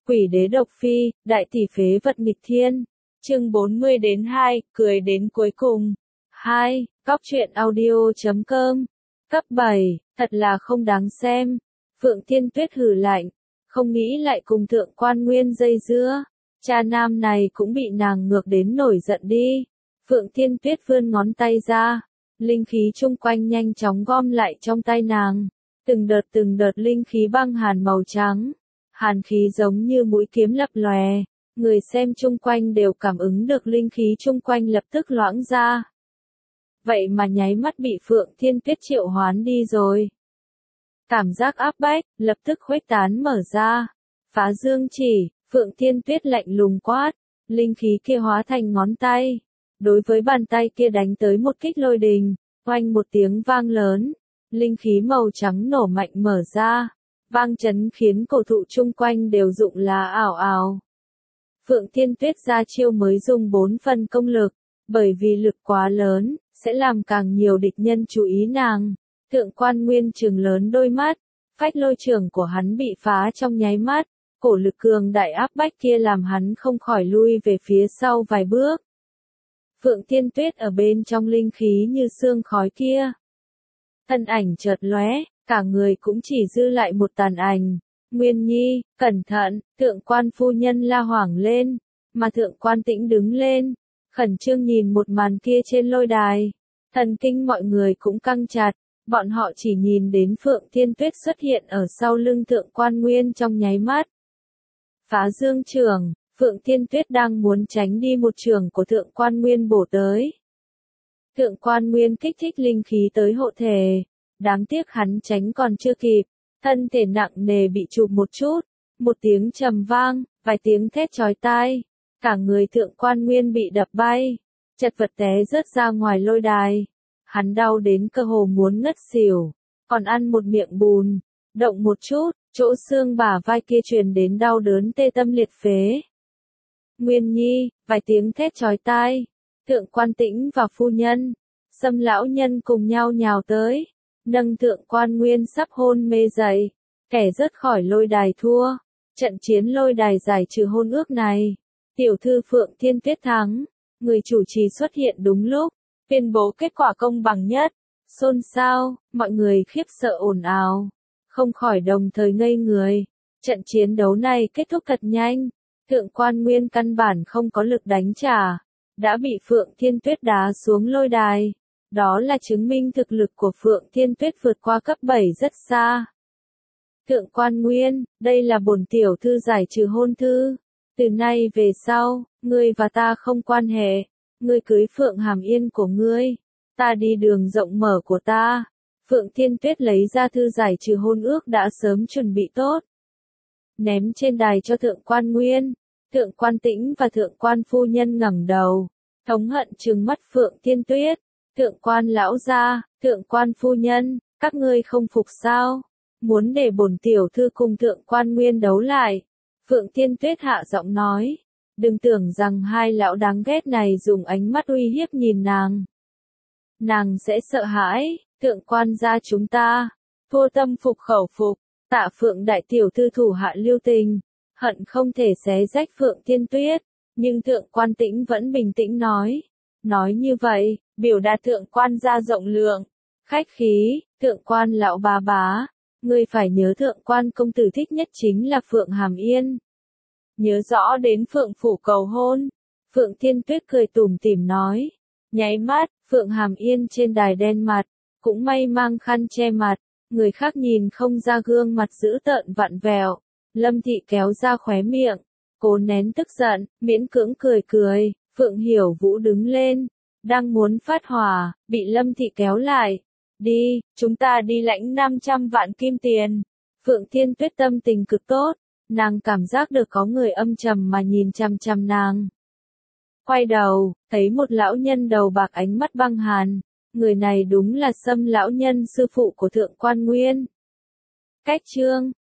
Quỷ đế độc phi, đại tỷ phế vật nghịch thiên. Chương 40-2, cười đến cuối cùng. 2. Góc truyện audio.com. Cấp 7, thật là không đáng xem. Phượng Thiên Tuyết hừ lạnh, không nghĩ lại cùng Thượng Quan Nguyên dây dưa. Cha nam này cũng bị nàng ngược đến nổi giận đi. Phượng Thiên Tuyết vươn ngón tay ra, linh khí chung quanh nhanh chóng gom lại trong tay nàng. Từng đợt linh khí băng hàn màu trắng. Hàn khí giống như mũi kiếm lập lòe, người xem chung quanh đều cảm ứng được linh khí chung quanh lập tức loãng ra. Vậy mà nháy mắt bị Phượng Thiên Tuyết triệu hoán đi rồi. Cảm giác áp bách, lập tức khuếch tán mở ra. Phá dương chỉ, Phượng Thiên Tuyết lạnh lùng quát, linh khí kia hóa thành ngón tay. Đối với bàn tay kia đánh tới một kích lôi đình, oanh một tiếng vang lớn, linh khí màu trắng nổ mạnh mở ra. Vang chấn khiến cổ thụ chung quanh đều rụng lá ảo ảo. Phượng Thiên Tuyết ra chiêu mới dùng 4 phần công lực, bởi vì lực quá lớn, sẽ làm càng nhiều địch nhân chú ý nàng. Thượng Quan Nguyên trừng lớn đôi mắt, phách lôi trường của hắn bị phá trong nháy mắt, cổ lực cường đại áp bách kia làm hắn không khỏi lui về phía sau vài bước. Phượng Thiên Tuyết ở bên trong linh khí như sương khói kia. Thân ảnh chợt lóe. Cả người cũng chỉ dư lại một tàn ảnh. Nguyên Nhi, cẩn thận, Thượng Quan phu nhân la hoảng lên, mà Thượng Quan Tĩnh đứng lên, khẩn trương nhìn một màn kia trên lôi đài. Thần kinh mọi người cũng căng chặt, bọn họ chỉ nhìn đến Phượng Thiên Tuyết xuất hiện ở sau lưng Thượng Quan Nguyên trong nháy mắt. Phá dương trường, Phượng Thiên Tuyết đang muốn tránh đi một trường của Thượng Quan Nguyên bổ tới. Thượng Quan Nguyên kích thích linh khí tới hộ thể. Đáng tiếc hắn tránh còn chưa kịp, thân thể nặng nề bị chụp một chút, một tiếng trầm vang, vài tiếng thét chói tai, cả người Thượng Quan Nguyên bị đập bay, chật vật té rớt ra ngoài lôi đài. Hắn đau đến cơ hồ muốn ngất xỉu, còn ăn một miệng bùn, động một chút, chỗ xương bả vai kia truyền đến đau đớn tê tâm liệt phế. Nguyên Nhi, vài tiếng thét chói tai, Thượng Quan Tĩnh và phu nhân, Sâm lão nhân cùng nhau nhào tới. Nâng Thượng Quan Nguyên sắp hôn mê dậy, kẻ rớt khỏi lôi đài thua, trận chiến lôi đài giải trừ hôn ước này, tiểu thư Phượng Thiên Tuyết thắng, người chủ trì xuất hiện đúng lúc, tuyên bố kết quả công bằng nhất, xôn xao, mọi người khiếp sợ ồn ào, không khỏi đồng thời ngây người, trận chiến đấu này kết thúc thật nhanh, Thượng Quan Nguyên căn bản không có lực đánh trả, đã bị Phượng Thiên Tuyết đá xuống lôi đài. Đó là chứng minh thực lực của Phượng Thiên Tuyết vượt qua cấp 7 rất xa. Thượng Quan Nguyên, đây là bổn tiểu thư giải trừ hôn thư. Từ nay về sau, ngươi và ta không quan hệ. Ngươi cưới Phượng Hàm Yên của ngươi. Ta đi đường rộng mở của ta. Phượng Thiên Tuyết lấy ra thư giải trừ hôn ước đã sớm chuẩn bị tốt. Ném trên đài cho Thượng Quan Nguyên. Thượng Quan Tĩnh và Thượng Quan phu nhân ngẩng đầu. Thống hận trừng mắt Phượng Thiên Tuyết. Thượng Quan lão gia, Thượng Quan phu nhân, các ngươi không phục sao? Muốn để bổn tiểu thư cùng Thượng Quan Nguyên đấu lại. Phượng Thiên Tuyết hạ giọng nói. Đừng tưởng rằng hai lão đáng ghét này dùng ánh mắt uy hiếp nhìn nàng. Nàng sẽ sợ hãi, Thượng Quan gia chúng ta. Thua tâm phục khẩu phục, Tạ Phượng đại tiểu thư thủ hạ lưu tình. Hận không thể xé rách Phượng Thiên Tuyết. Nhưng Thượng Quan Tĩnh vẫn bình tĩnh nói. Nói như vậy, biểu đạt Thượng Quan gia rộng lượng, khách khí, Thượng Quan lão bá bá, ngươi phải nhớ Thượng Quan công tử thích nhất chính là Phượng Hàm Yên. Nhớ rõ đến Phượng phủ cầu hôn. Phượng Thiên Tuyết cười tủm tỉm nói. Nháy mắt, Phượng Hàm Yên trên đài đen mặt, cũng may mang khăn che mặt, người khác nhìn không ra gương mặt dữ tợn vặn vẹo. Lâm Thị kéo ra khóe miệng, cố nén tức giận, miễn cưỡng cười cười. Phượng Hiểu Vũ đứng lên, đang muốn phát hỏa, bị Lâm Thị kéo lại. Đi, chúng ta đi lãnh 500 vạn kim tiền. Phượng Thiên Tuyết tâm tình cực tốt, nàng cảm giác được có người âm trầm mà nhìn chằm chằm nàng. Quay đầu, thấy một lão nhân đầu bạc ánh mắt băng hàn, người này đúng là Sâm lão nhân sư phụ của Thượng Quan Nguyên. Cách chương